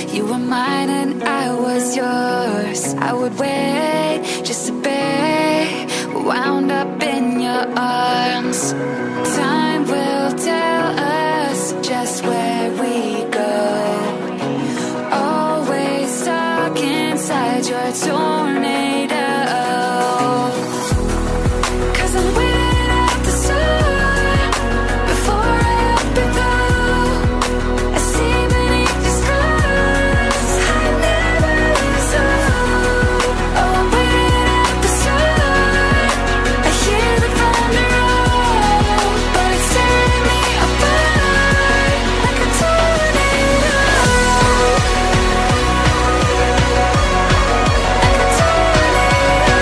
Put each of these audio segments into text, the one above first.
You were mine and I was yours. I would wait just to be wound up in your arms. Time will tell us just where we go. Always stuck inside your tornado. 'Cause I'm waiting at the sun before I up and go. I see beneath the skies, I never lose hope. Oh, I'm waiting at the sun. I hear the thunder roll, but it's setting me apart like a tornado. Like a tornado.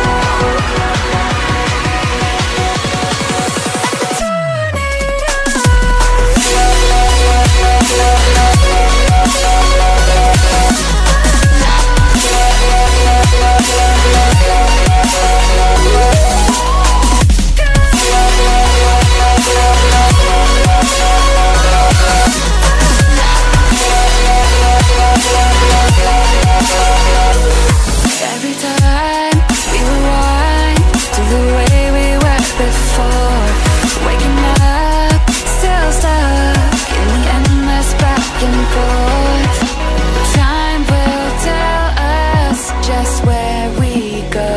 Every time we rewind to the way we were before, waking up, still stuck in the endless back and forth. Time will tell us just where we go.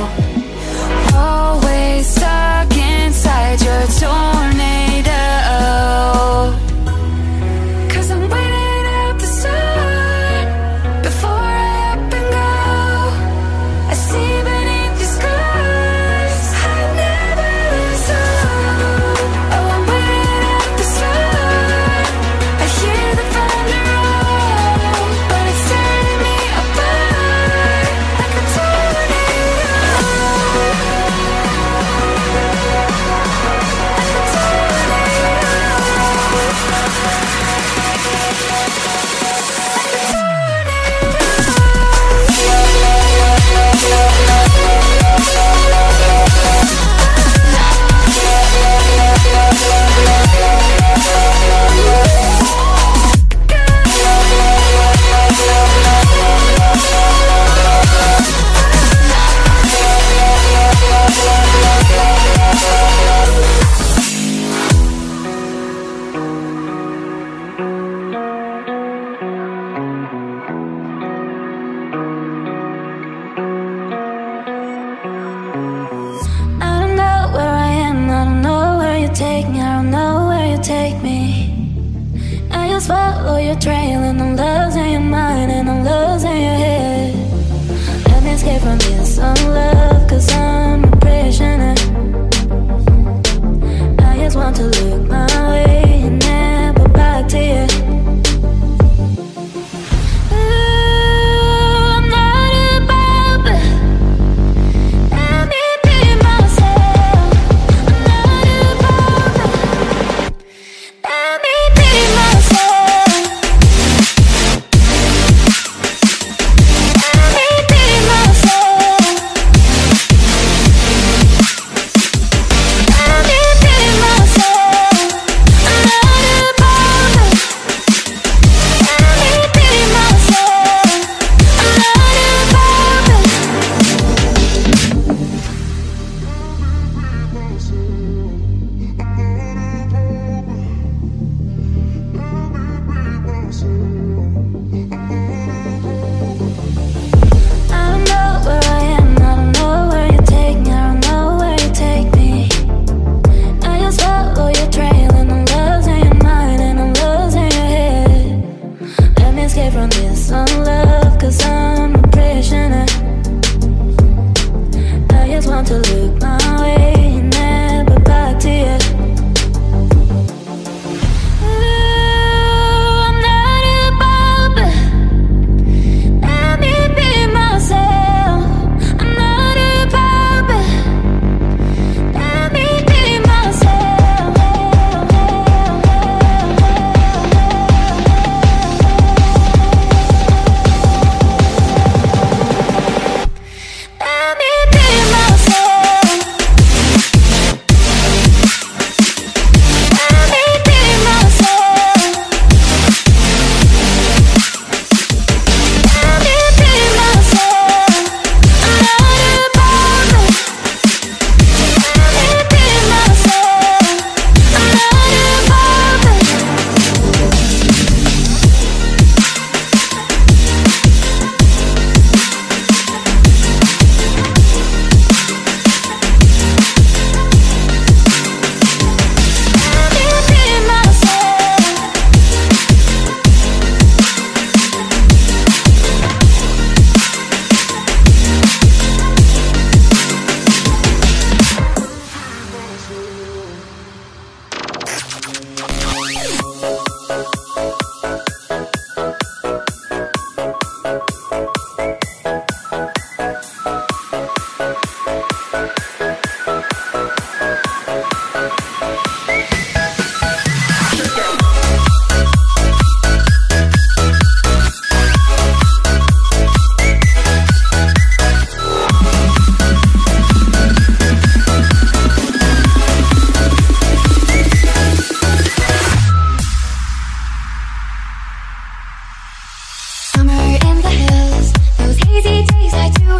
Always stuck inside your tornado. 'Cause I'm waiting out the sun before I up and go. I see beneath the skies, I never lose hope. Oh, I'm waiting out the sun. I hear the thunder roll, but it's setting me apart like a tornado. Like a I don't know where I am, I don't know where you take me, I don't know where you take me. I just follow your trail and I'm losing your mind and I'm losing your head. Let me escape from this love, 'cause I'm a prisoner. I just want to look my way and never back to you. Ooh, I'm not above it. Let me be myself. I'm not above it. Let me be myself. Let me be myself. Let me be myself. I'm not above it. Let me be myself. I'm not above it. I don't know where I am, I don't know where you take me, I don't know where you take me. I just follow your trail and I'm losing your mind and I'm losing your head. Let me escape from this love, 'cause I'm a prisoner. I just want to look my way and never back to you. Ooh, I'm not above it. Let me be myself. I'm not above it. Let me be myself. Let me be myself.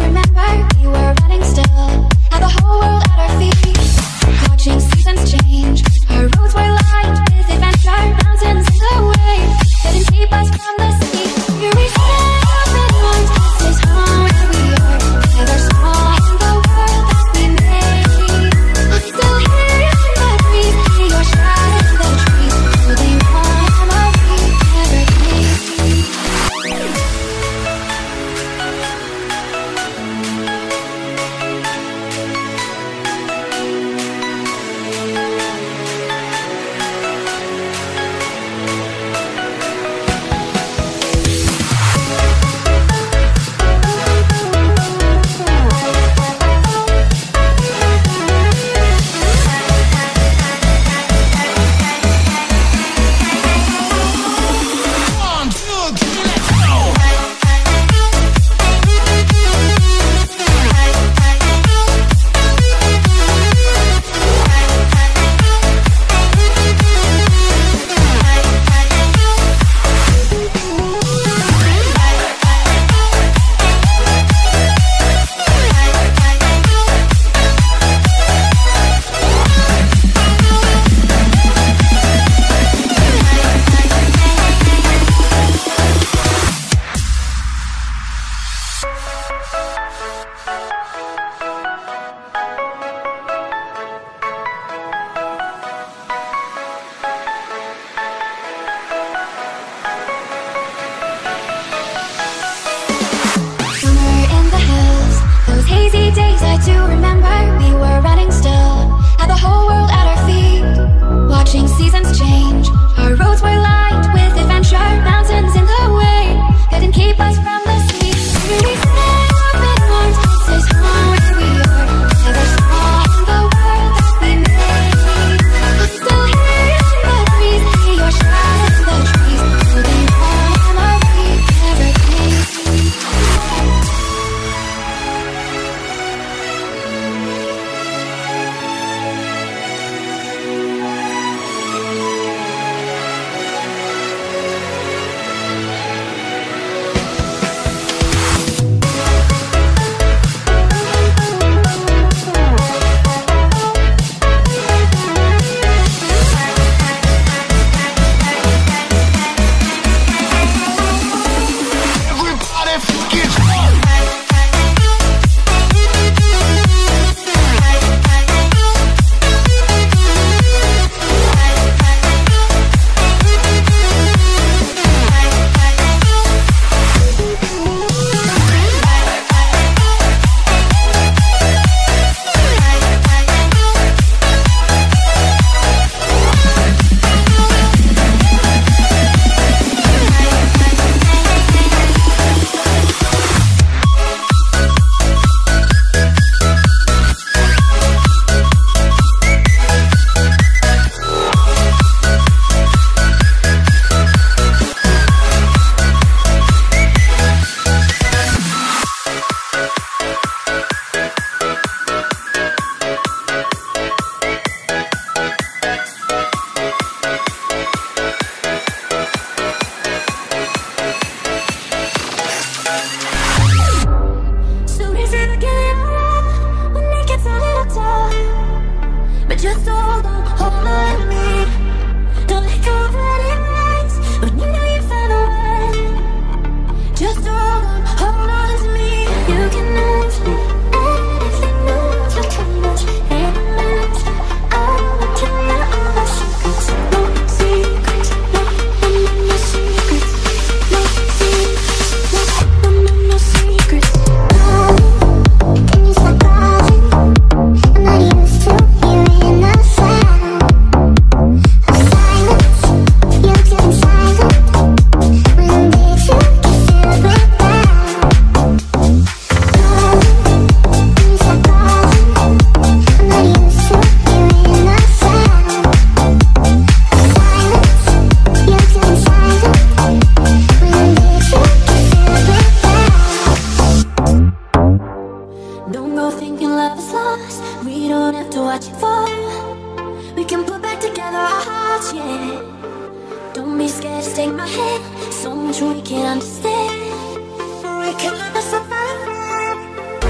much we can understand. We can learn to survive.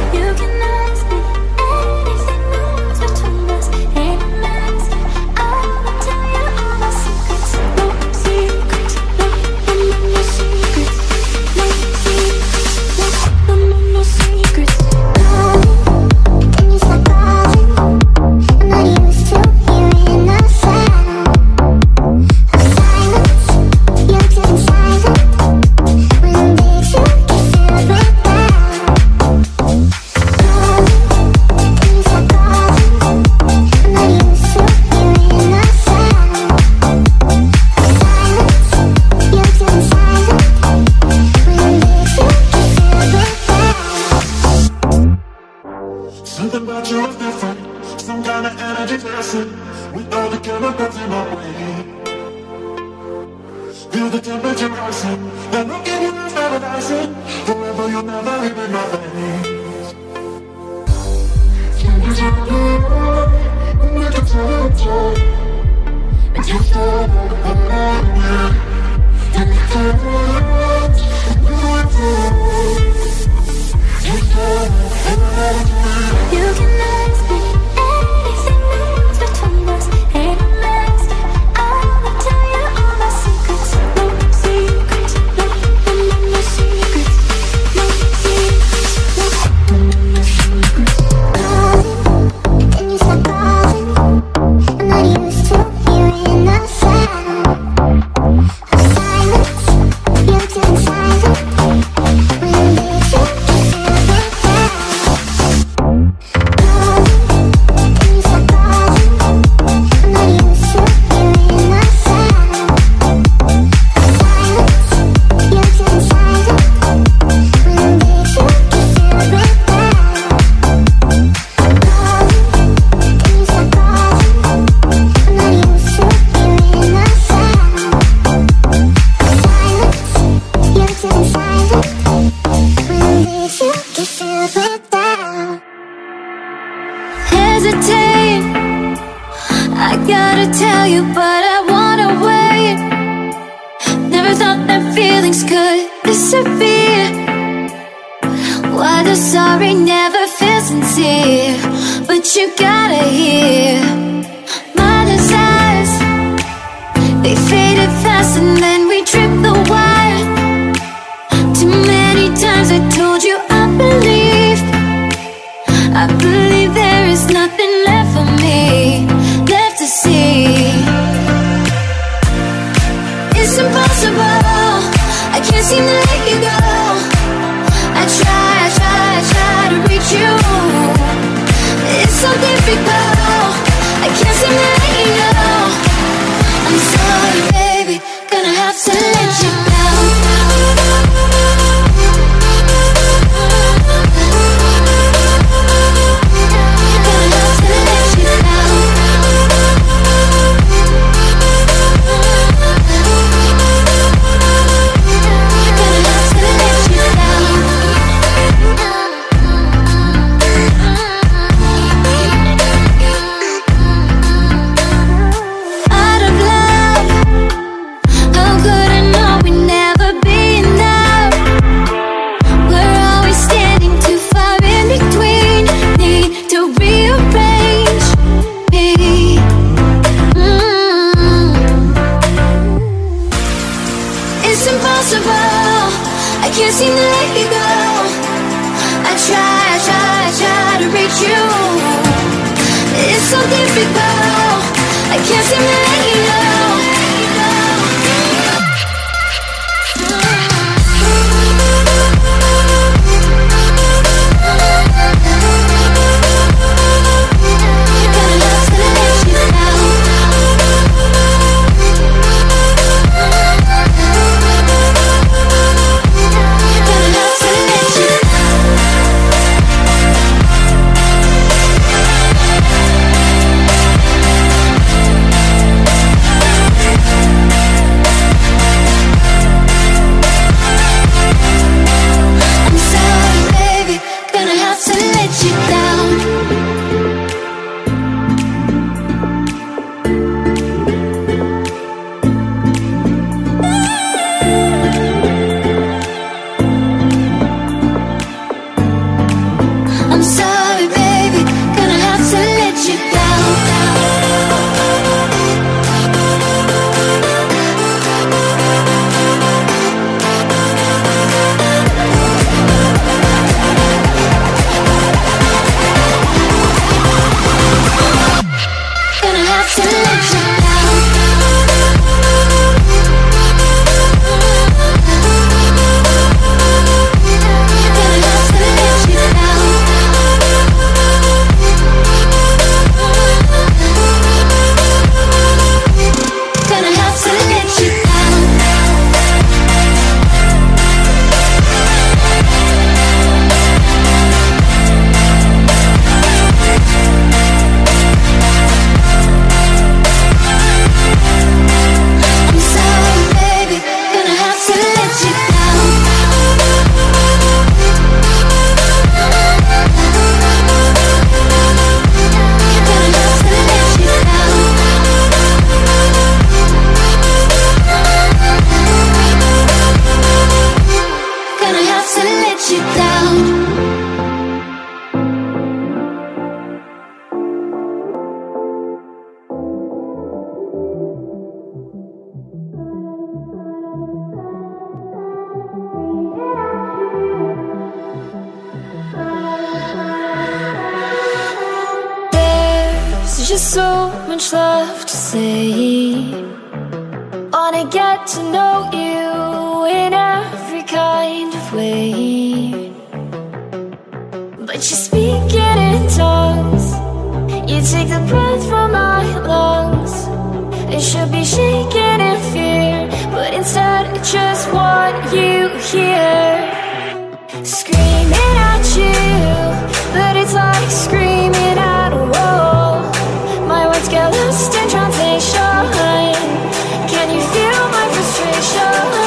just so much left to say. Wanna get to know you in every kind of way. But you speak it in tongues. You take the breath from my lungs. It should be shaking in fear, but instead I just want you here. Screaming at you, but it's like screaming at a wall. My words get lost in translation. Can you feel my frustration?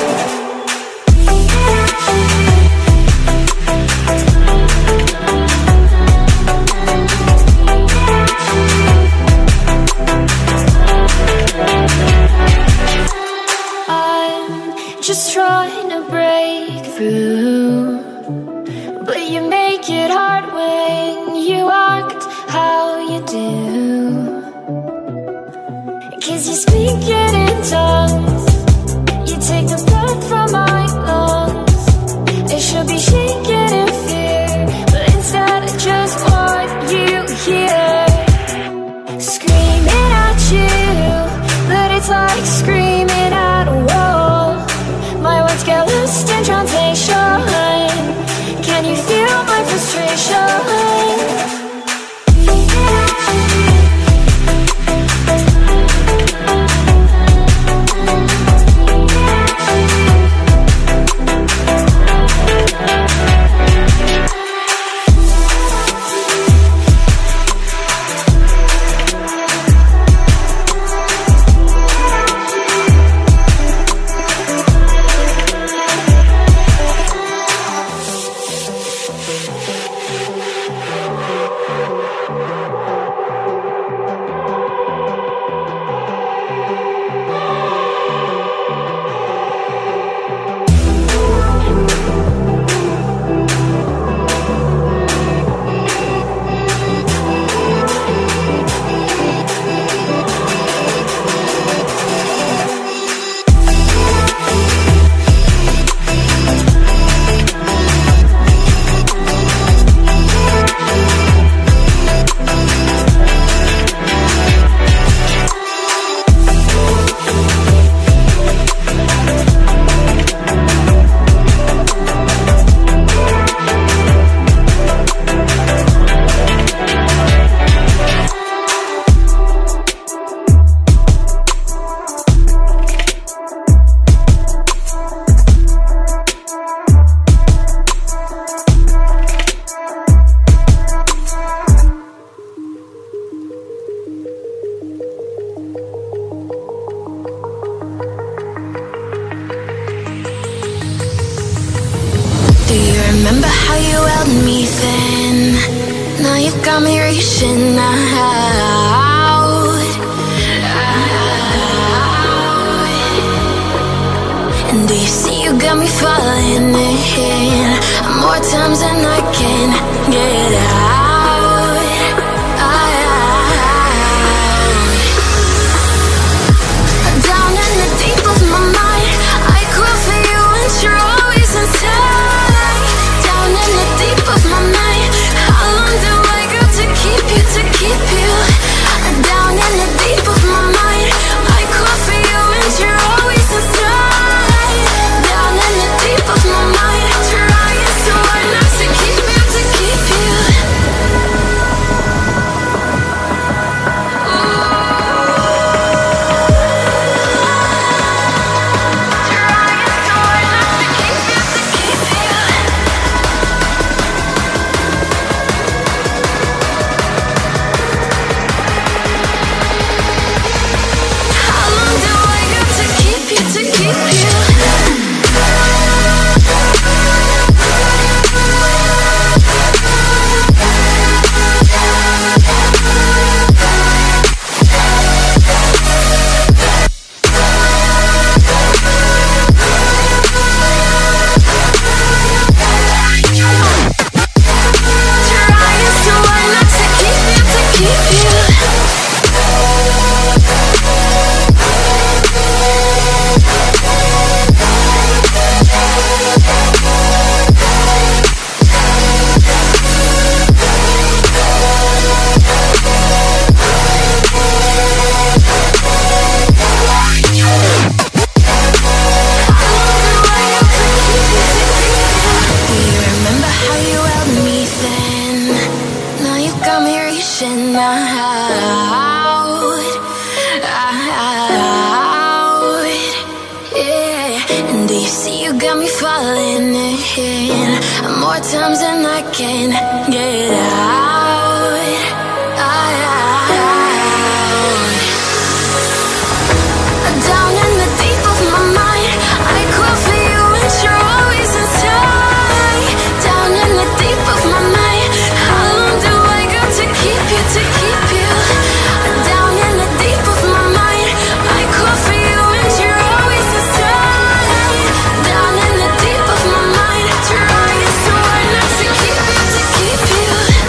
Just trying to break through, but you make it hard when you act how you do. 'Cause you speak it in tongues. You take the breath from my lungs. It should be shaking in fear, but instead I just want you here. Screaming at you, but it's like screaming at a wall. My words get lost in translation. Can you feel my frustration? Remember how you held me then? Now you got me reaching out. And do you see you got me falling in more times than I can get out. Down in the deep of my mind, I cry for you and you're always inside. Down in the deep of my mind, how long do I got to keep you, to keep you? Down in the deep of my mind, I cry for you and you're always inside. Down in the deep of my mind, trying so hard not to keep you, to keep you. falling in more times than I can get out. Down in the deep of my mind, I call for you and you're always inside. Down in the deep of my mind, how long do I got to keep you, to keep you? Down in the deep of my mind, I call for you and you're always inside. Down in the deep of my mind, trying so hard not to keep you, to keep you.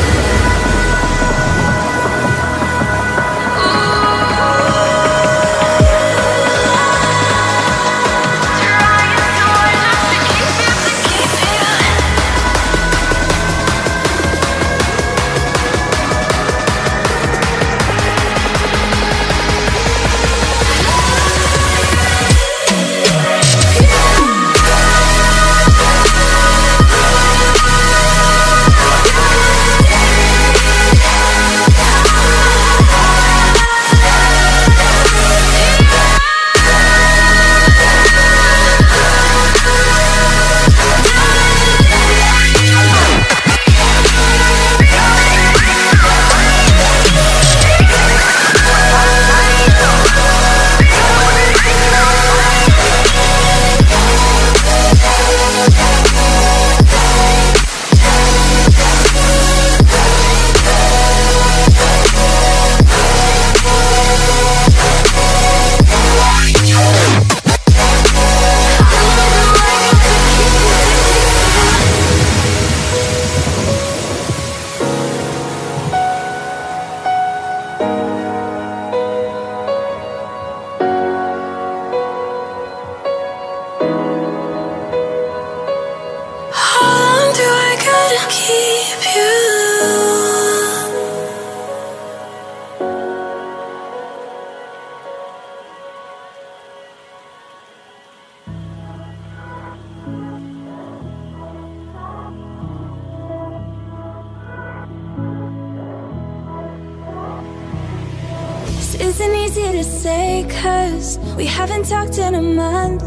Isn't easy to say, 'cause we haven't talked in a month.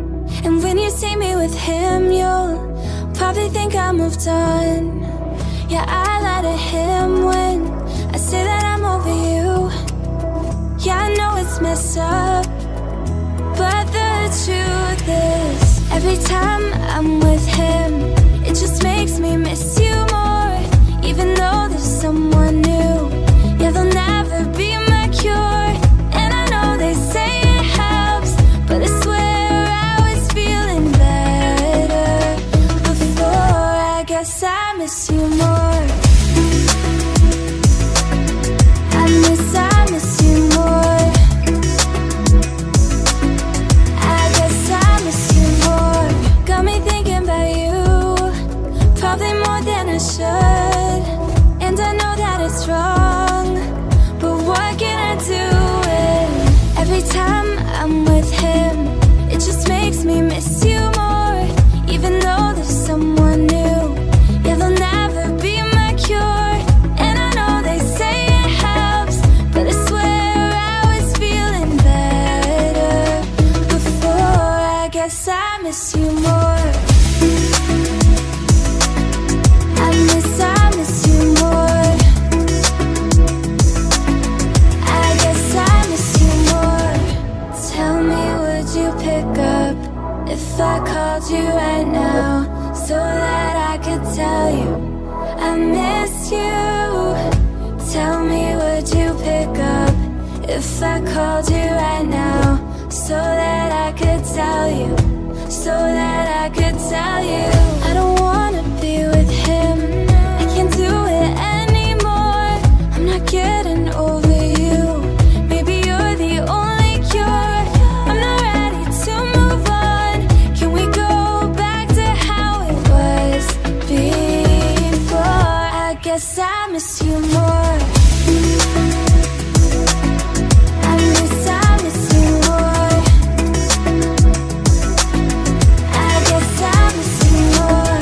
And when you see me with him, you'll probably think I moved on. Yeah, I lie to him when I say that I'm over you. Yeah, I know it's messed up, but the truth is, every time I'm with him, it just makes me miss you more. Even though there's someone new, yeah, they'll never be my cure. And I know they say it helps, but I swear I was feeling better before. I guess I miss you more. I miss you more. I guess I miss you more. Got me thinking about you, probably more than I should. And I know that it's wrong, but what can I do when every time I'm with him, it just makes me miss you more. Even though there's someone new, yeah, they'll never be my cure. And I know they say it helps, but I swear I was feeling better before. I guess I miss you more. I miss you more. I guess I miss you more. Tell me, would you pick up if I called you right now, so that I could tell you I miss you? Tell me, would you pick up if I called you right now, so that I could tell you, so that I could tell you? I don't wanna be with him, I can't do it anymore. I'm not getting over you, maybe you're the only cure. I'm not ready to move on. Can we go back to how it was before? I guess I miss you more. I miss you more. I guess I miss you more.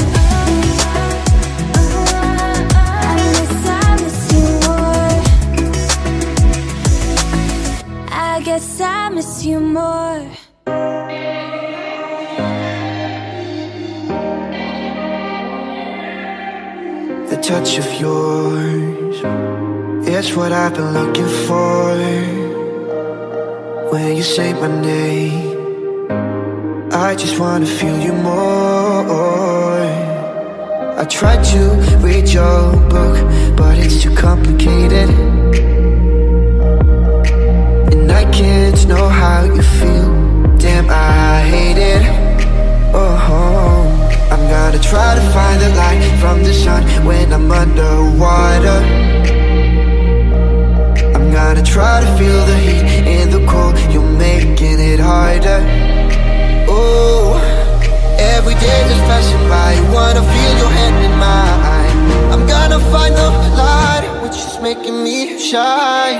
I miss you more. I guess I miss you more. touch of yours, it's what I've been looking for. When you say my name, I just wanna feel you more. I tried to read your book, but it's too complicated, and I can't know how you feel. Damn, I hate it. Oh, I'm gonna try to find the light from the sun when I'm underwater. I'm gonna try to feel the heat in the cold. You're making it harder. Oh, every day that's passing by, wanna feel your hand in mine. I'm gonna find the light, which is making me shine.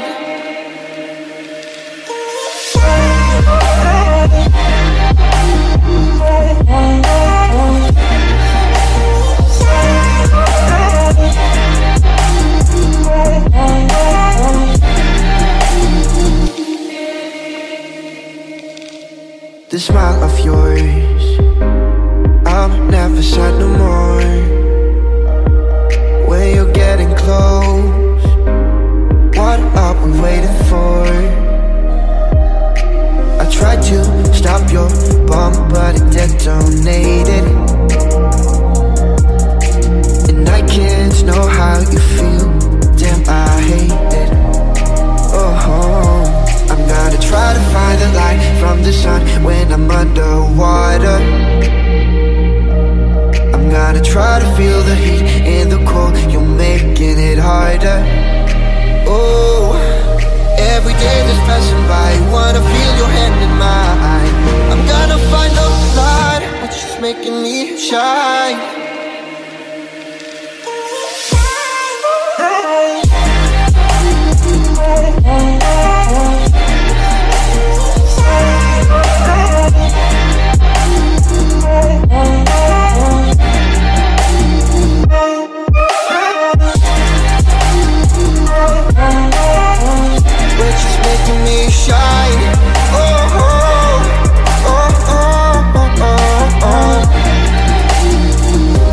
The smile of yours, I'm never sad no more. When you're getting close, what are we waiting for? I tried to stop your bomb, but it detonated, and I can't know how you feel. Damn, I hate it. Oh, I'm gonna try to find the light from the sun when I'm underwater. I'm gonna try to feel the heat in the cold. You're making it harder. Oh, every day that's passing by, wanna feel your hand in mine. I'm gonna find the light, which is making me shine. Which is making me shine. Oh, oh, oh, oh, oh, oh, oh.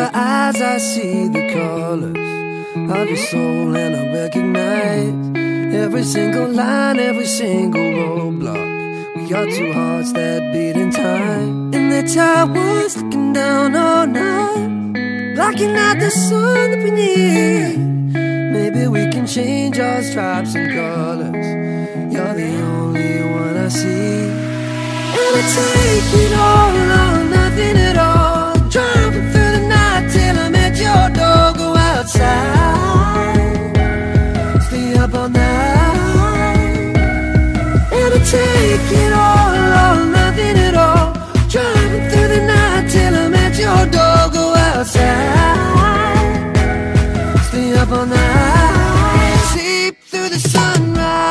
your eyes I see the colors of your soul, and I recognize every single line, every single roadblock. We are two hearts that beat in time, and the towers looking down all night, blocking out the sun that we need. Maybe we can change our stripes and colors. You're the only one I see. And I take it all or nothing at all, driving through the night till I'm at your door. Go outside, stay up all night. And I take it all or nothing at all, driving through the night till I'm at your door. Go outside, stay up all night, sleep through the sunrise.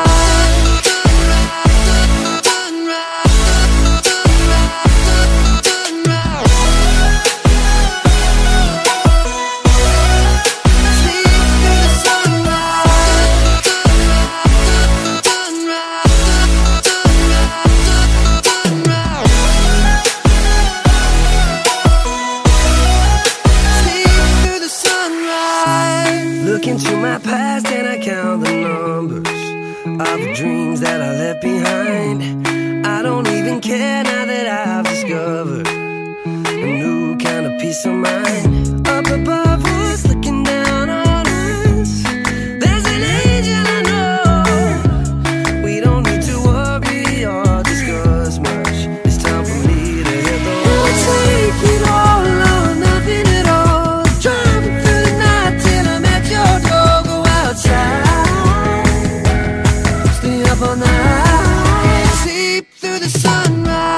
Into my past and I count the numbers of the dreams that I left behind. I don't even care now that I've discovered a new kind of peace of mind. Up above us, looking down on us, there's an angel I know. We don't need to worry or discuss much. It's time for me to hit the road. I'll take it all or nothing at all, driving through the night till I'm at your door. Go outside, stay up all night, sleep through the sunrise.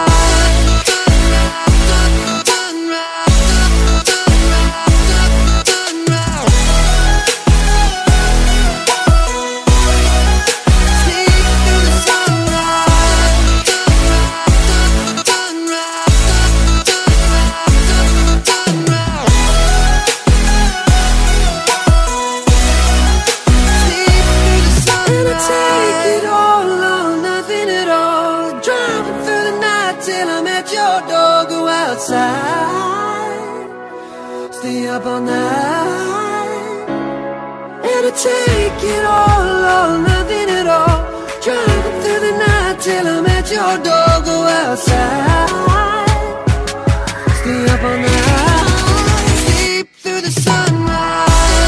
Stay up all night, and I take it all or nothing at all, driving through the night till I'm at your door. Go outside, stay up all night, sleep through the sunrise.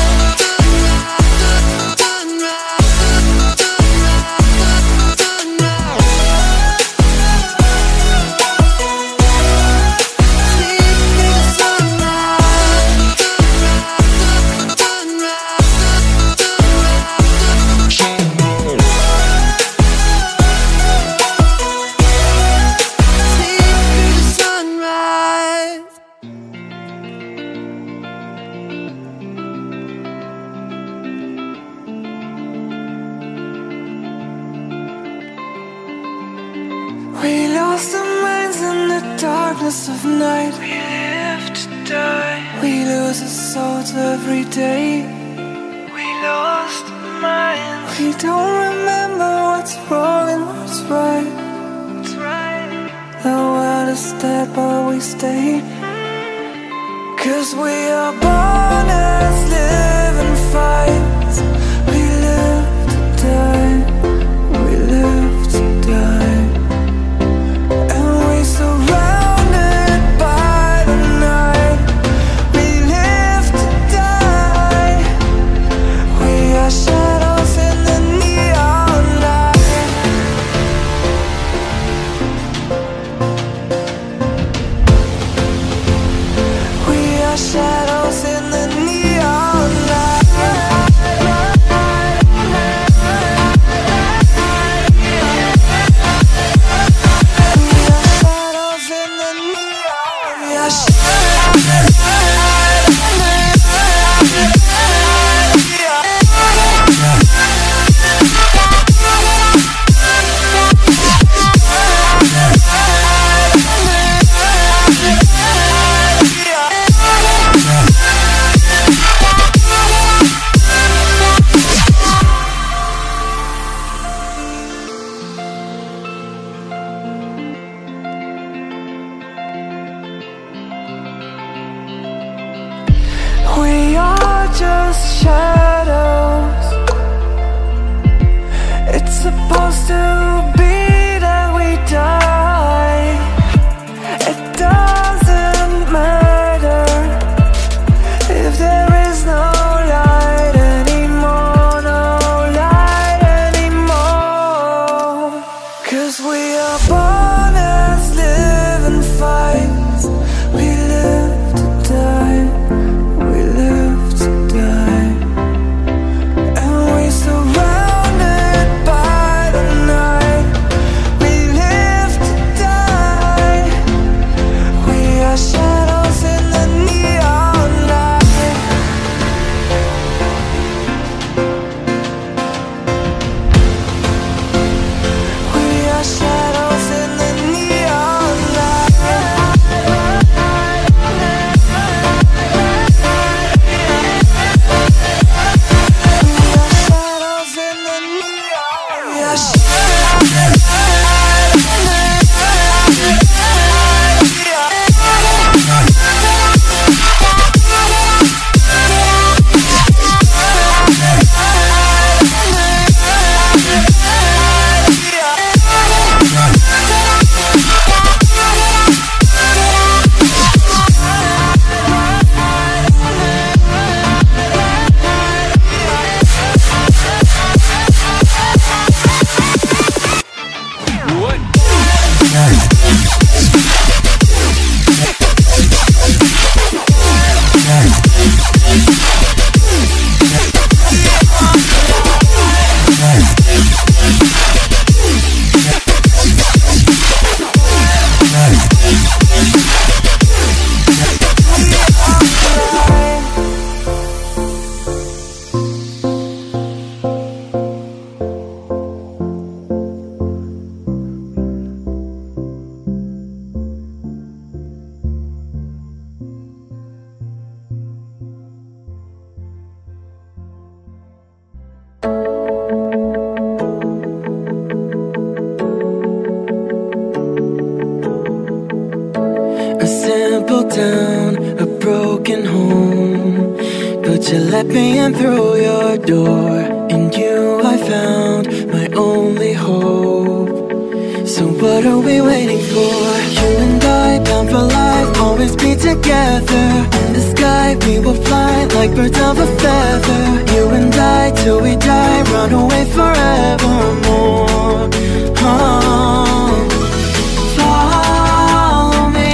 We lost our minds in the darkness of night. We live to die. We lose our souls every day. We lost our minds. We don't remember what's wrong and what's right. What's right? The world is dead but we stay. 'Cause we are born as living fights. We live to die. We live to die. Surrounded by the night, we live to die. We are shadows in the neon light. We are shadows in the down a broken home, but you let me in through your door. In you I found my only hope. So what are we waiting for? You and I, bound for life, always be together. In the sky we will fly like birds of a feather. You and I till we die, run away forevermore. Follow me,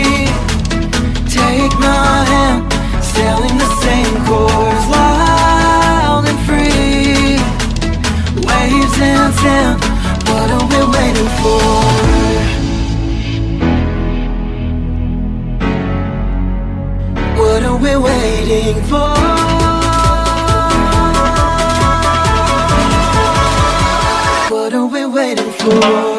take my hand, sailing the same course, wild and free. Waves and sand, what are we waiting for? What are we waiting for? What are we waiting for?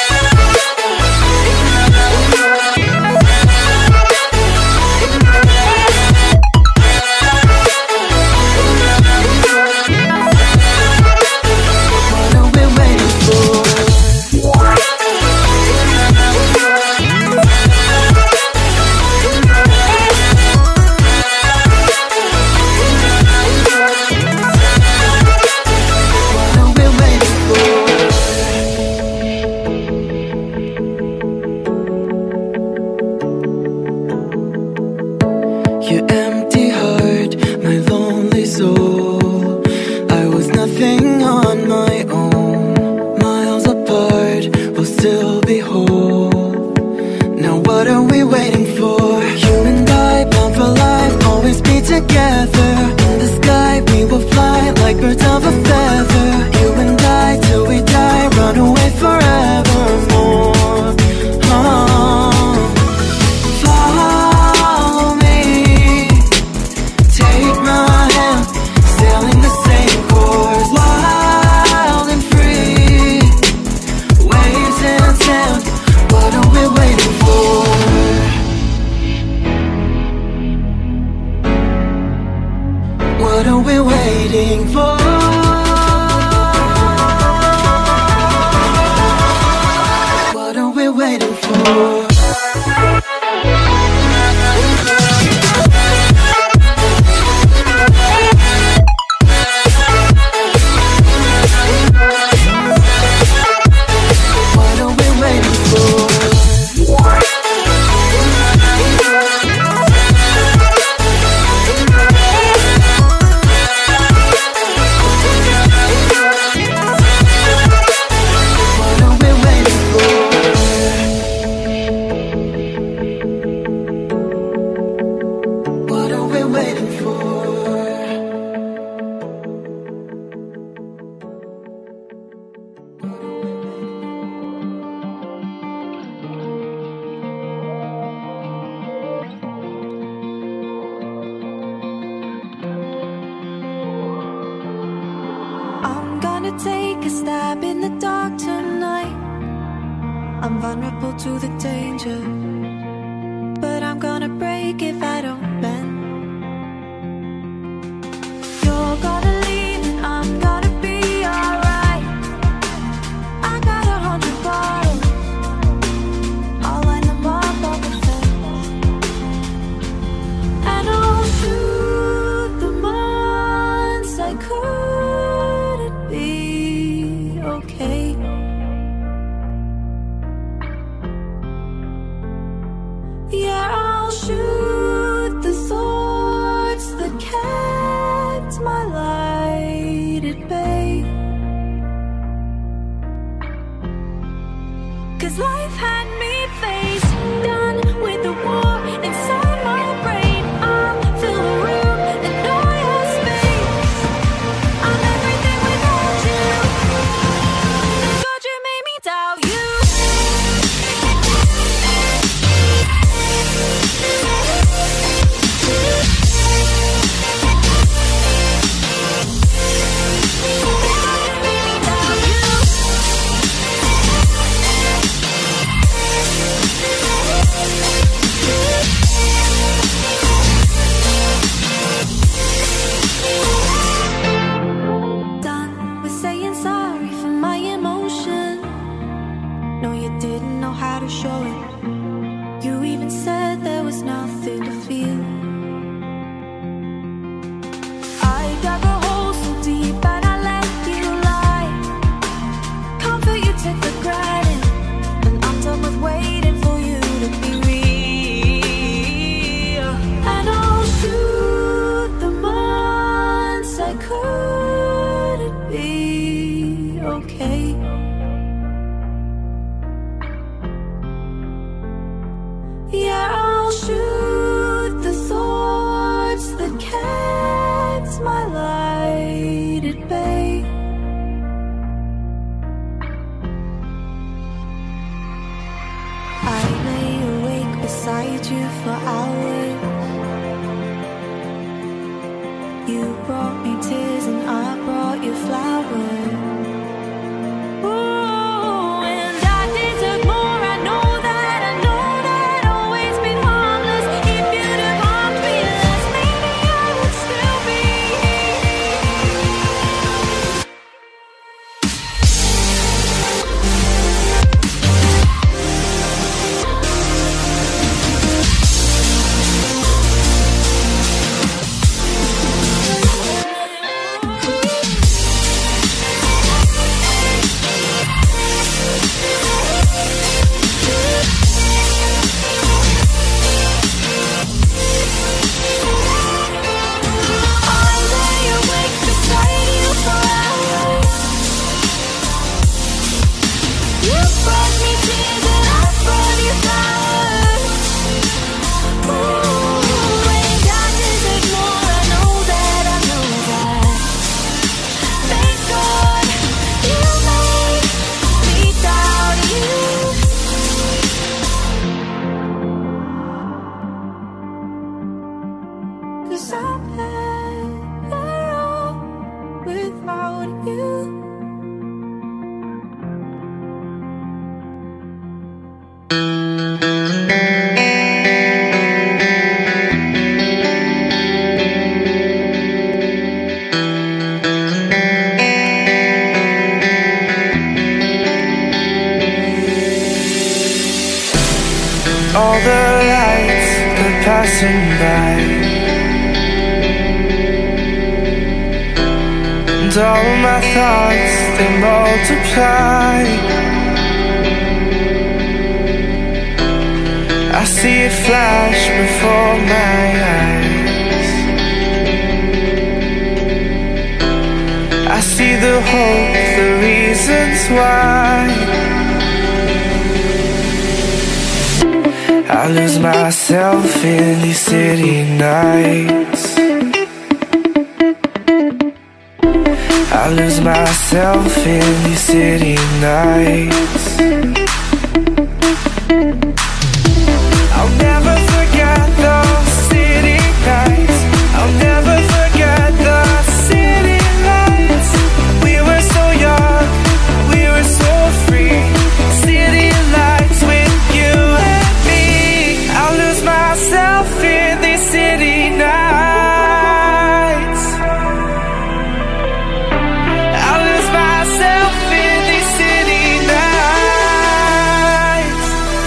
Your empty heart, my lonely soul. I was nothing on my own. Miles apart, we'll still be whole. Now what are we waiting for? You and I, bound for life, always be together. In the sky we will fly like birds of a feather. You and I till we die, run away forevermore. Follow me, take my hand, sailing the same course, wild and free. Waves and sand, what are we waiting for? What are we waiting for? What are we waiting for? I'm gonna take a stab in the dark tonight. I'm vulnerable to the danger, but I'm gonna break if I don't bend. You're gonna leave and I'm gonna be alright. I got 100 bottles, I'll line them up on the fence, and I'll shoot the months I couldn't be okay. for hours. You brought me tears and I brought you flowers. Ooh, and I deserve more. I know that always been harmless. If you'd have harmed me less, maybe I would still be all the lights are passing by, and all of my thoughts, they multiply. I see it flash before my eyes. I see the hope, the reasons why. I lose myself in these city nights. I lose myself in these city nights. I'll never forget those city nights. I'll never forget the city lights. We were so young, we were so free. City lights with you and me. I'll lose myself in these city nights. I'll lose myself in these city nights.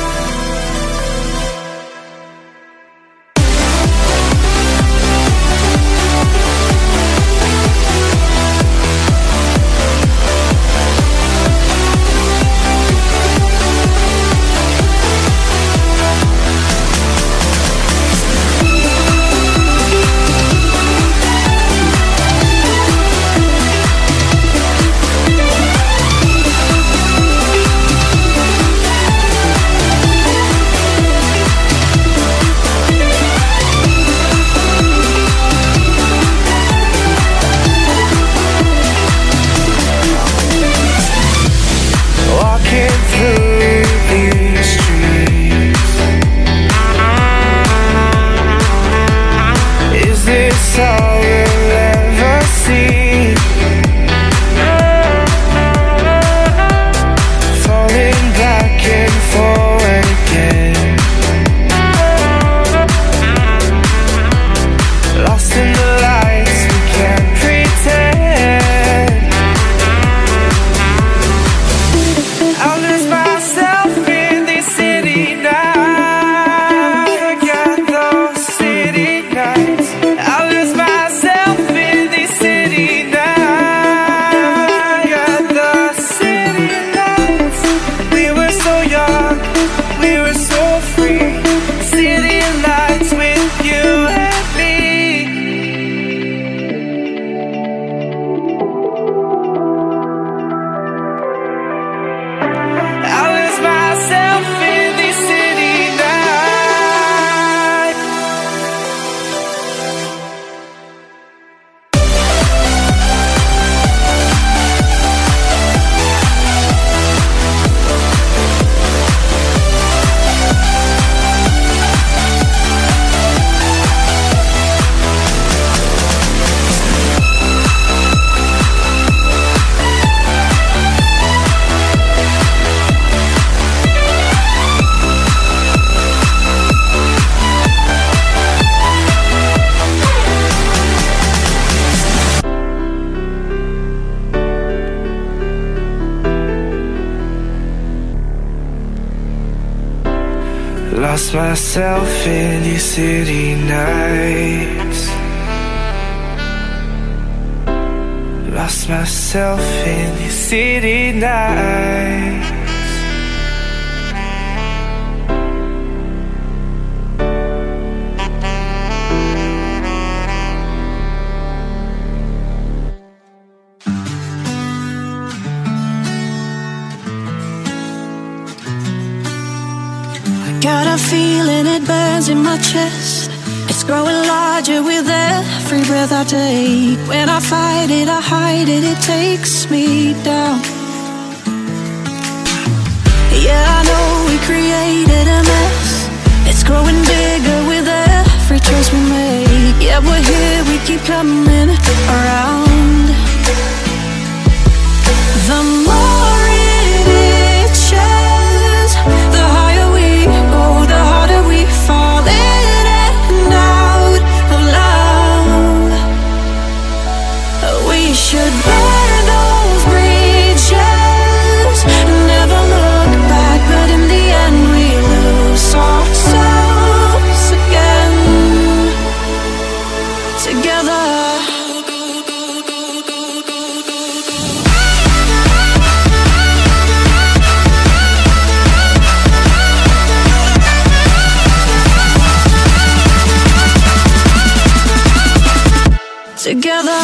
Walking through these streets, is this all we'll ever see? Falling back and forward again, lost in the lights, we can't pretend. I'll lose myself in these city nights. Forget those city nights. I'll lose myself. Lost myself in these city nights. Lost myself in these city nights. Got a feeling it burns in my chest. It's growing larger with every breath I take. When I fight it, I hide it, it takes me down. Yeah, I know we created a mess. It's growing bigger with every choice we make. Yeah, we're here, we keep coming around. The more it itches, the higher we go, the harder we fall in and out of love. We should burn those bridges and never look back, but in the end we lose ourselves again. Together. Together.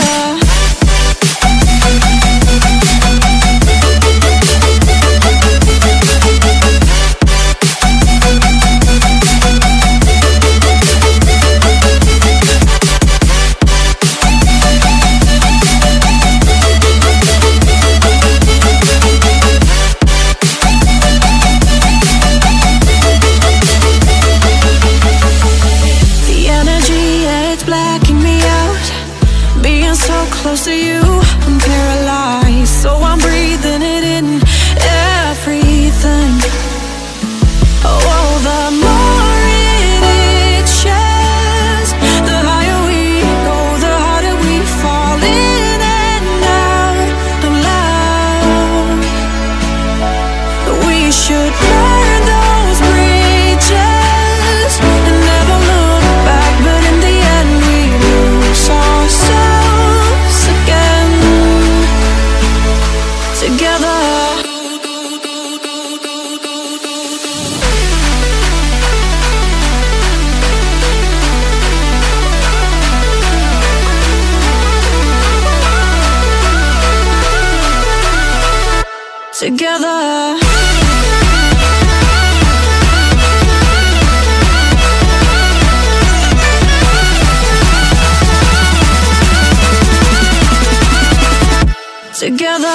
The energy, yeah, it's blacking me out. Being so close to you, I'm paralyzed. So I'm breathing it in, everything. Oh, the more it itches, the higher we go, the harder we fall in and out of love. We should burn those bridges and never look back, but in the end we lose ourselves again. Together. Together. Together.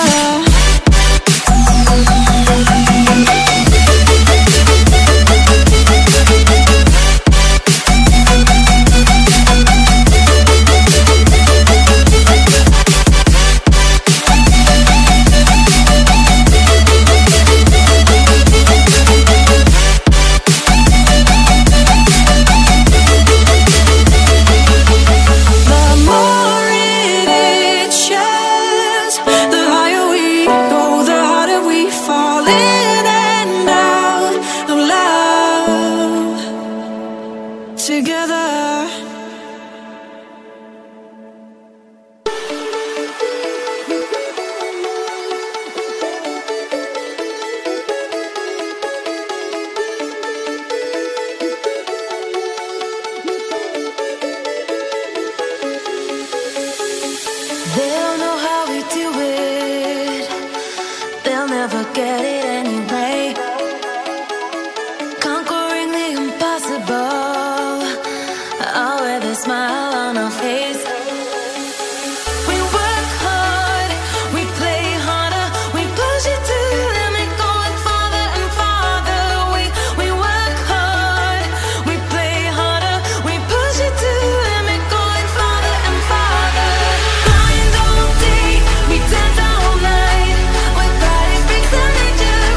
They'll know how we do it. They'll never get it anyway. Conquering the impossible, all with a smile on our face. We work hard, we play harder, we push it to the limit, going farther and farther. We work hard, we play harder, we push it to the limit, going farther and farther. Grind all day, we dance all night. We're bodies, freaks of nature.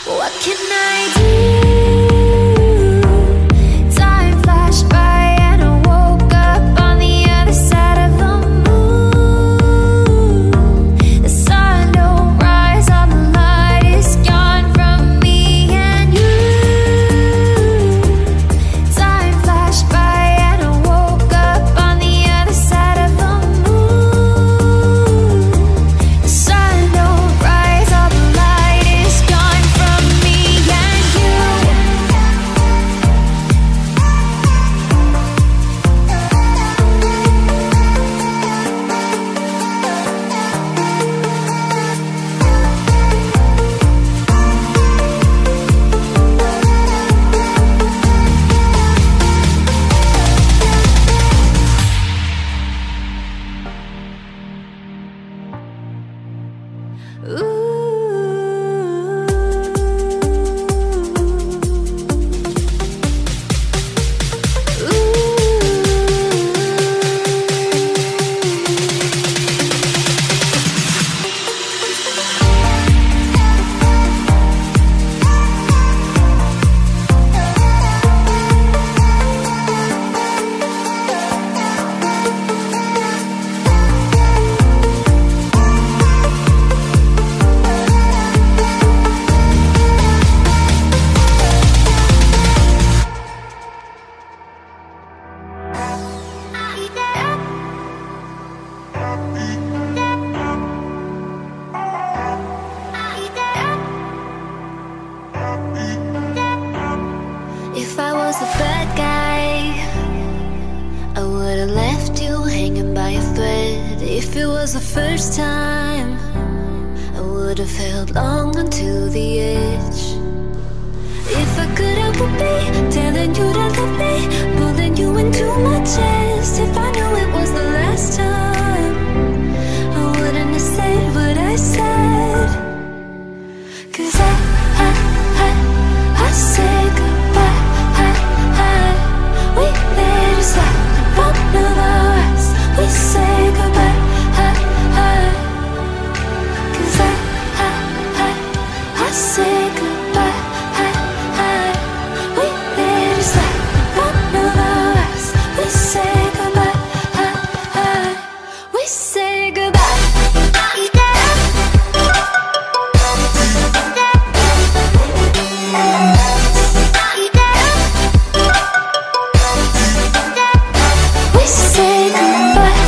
What can I do? Time flashed by and I woke up on the other side of the moon. The sun don't rise, all the light is gone from me and you. Time flashed by and I woke up on the other side of the moon. The sun don't rise, all the light is gone from me and you. If I was a bad guy, I would've left you hanging by a thread. If it was the first time, I would've held long onto the edge. If I could, I would be telling you to love me, pulling you into my chest. If I knew it was the last time, I wouldn't have said what I said. 'Cause I said goodbye. We let it slide in front of our eyes. We say goodbye. 'Cause I say goodbye. We let it slide in front of our eyes. We say goodbye. We say goodbye. We say goodbye.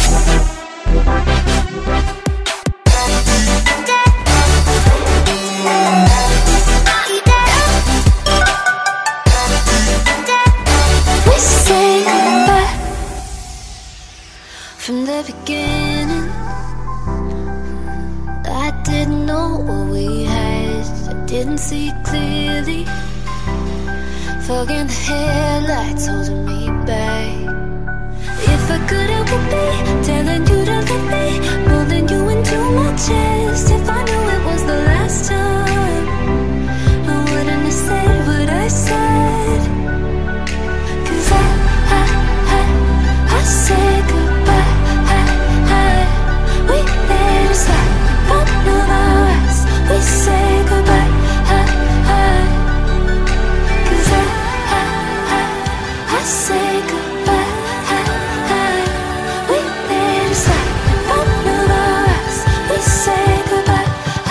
We say goodbye. From the beginning, I didn't know what we had. I didn't see clearly. Fog in the headlights holding me back. If I could, I would be telling you to love me, pulling you into my chest. If I knew it was the last time, I wouldn't have said what I said. 'Cause I said goodbye. We let it slide in front of our eyes. We say goodbye. 'Cause I say goodbye. We let it slide in front of our eyes. We say goodbye.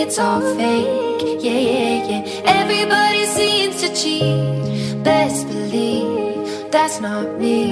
it's all fake. Yeah, yeah, yeah. Everybody seems to cheat. Best believe that's not me.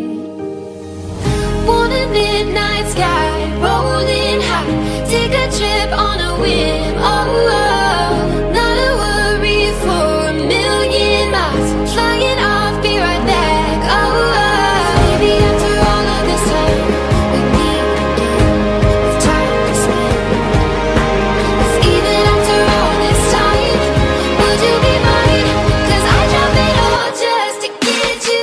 Want a midnight sky, rolling high. Take a trip on a whim. Oh, oh. Not a worry for a million miles. Flying off, be right back. Oh, oh. Maybe after all of this time, we meet again with time to spend. 'Cause even after all this time, would you be mine? 'Cause I drop it all just to get you.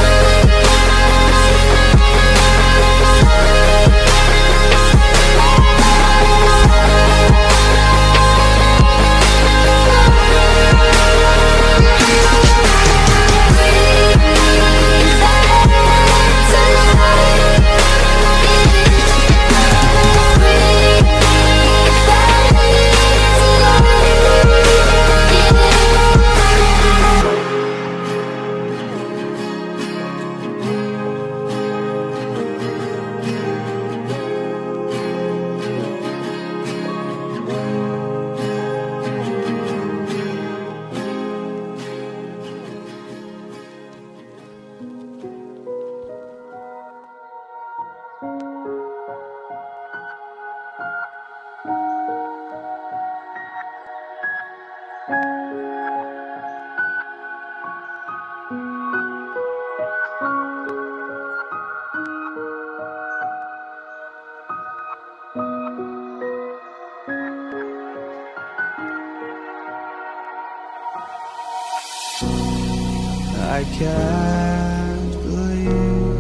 I can't believe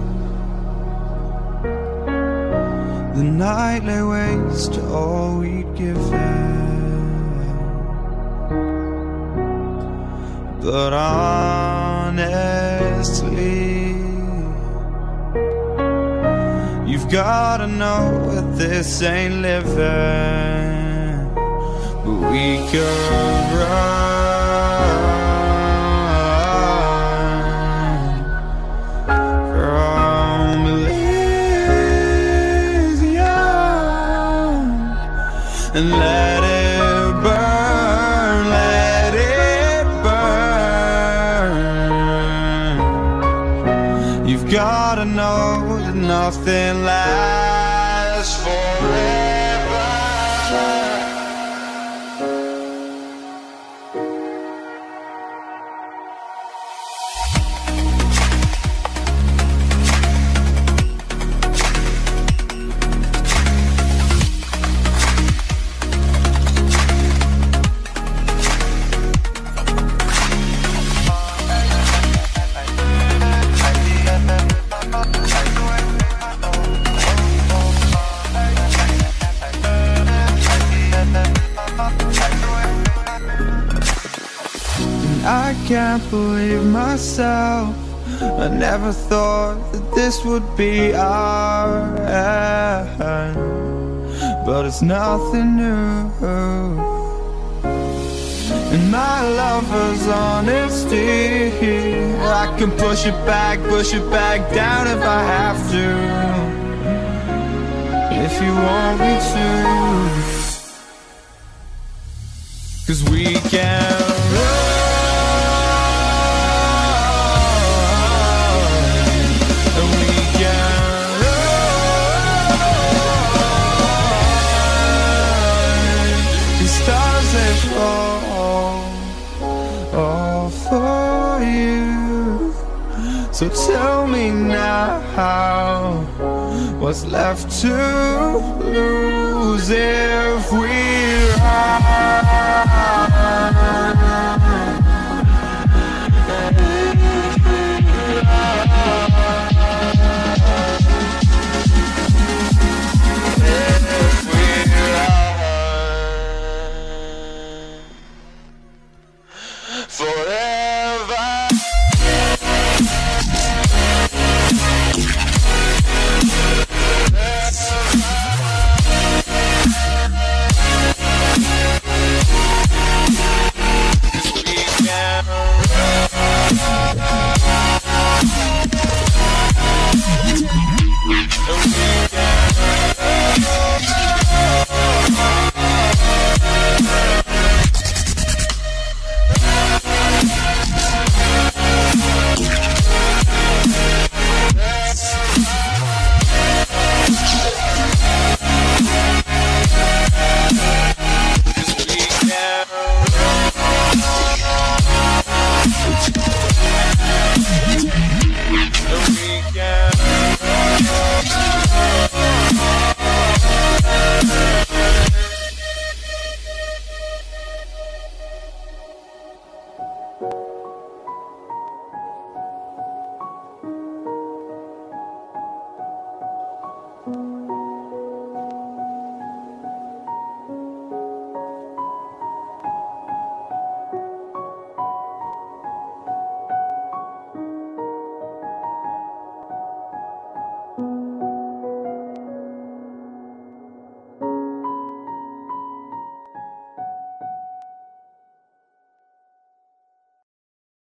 the night lay waste to all we'd given. But honestly, you've gotta know that this ain't living. But we could run and let it burn, let it burn. You've gotta know that nothing lasts forever. I can't believe myself. I never thought that this would be our end, but it's nothing new. And my lover's honesty, I can push it back down if I have to, if you want me to. 'Cause we can run, and we can run. The stars they fall all for you. So tell me now, what's left to lose if we run?